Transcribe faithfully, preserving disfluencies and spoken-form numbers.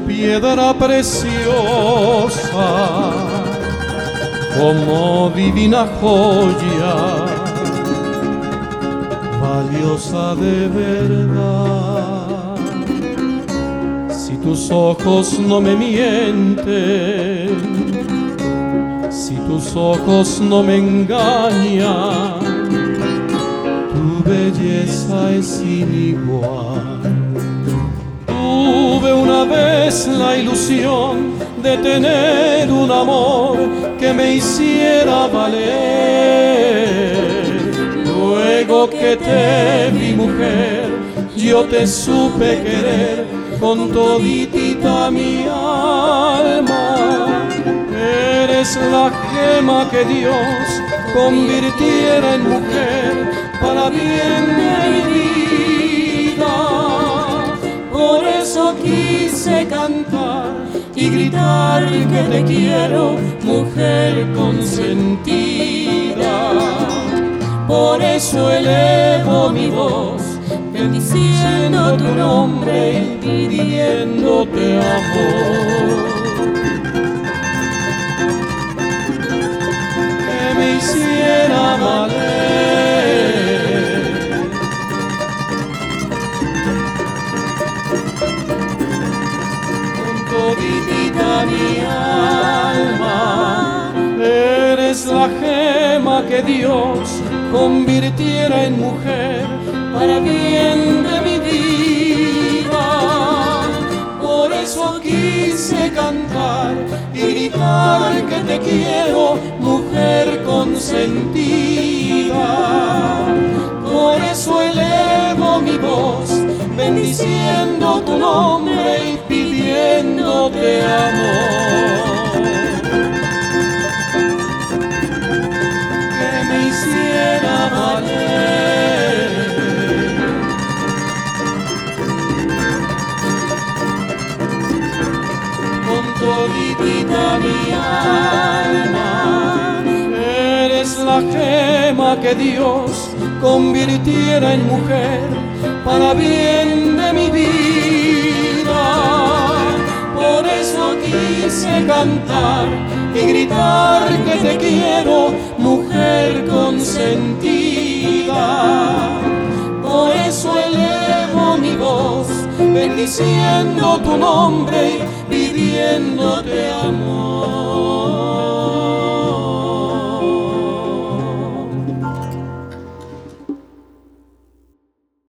piedra preciosa, como divina joya, valiosa de verdad. Si tus ojos no me mienten, si tus ojos no me engañan, tu belleza es sin igual. Tuve una vez la ilusión de tener un amor que me hiciera valer. Luego que te vi, mujer, yo te supe querer con toditita mi alma. Eres la gema que Dios convirtiera en mujer para bien de mi vida. Por eso quise cantar y gritar que te quiero, mujer consentida. Por eso elevo mi voz, bendiciendo tu nombre y pidiéndote amor. Que me hiciera valer, con toditita mi alma. Eres la gema que Dios convirtiera en mujer para bien de mi vida. Por eso quise cantar y gritar que te quiero, mujer consentida. Por eso elevo mi voz, bendiciendo tu nombre y pidiéndote amor. Que me hiciera valer, con toditita mi alma. Eres la gema que Dios convirtiera en mujer para bien de mi vida. Por eso quise cantar y gritar que te quiero, mujer consentida. Por eso elevo mi voz, bendiciendo tu nombre y pidiéndote amor.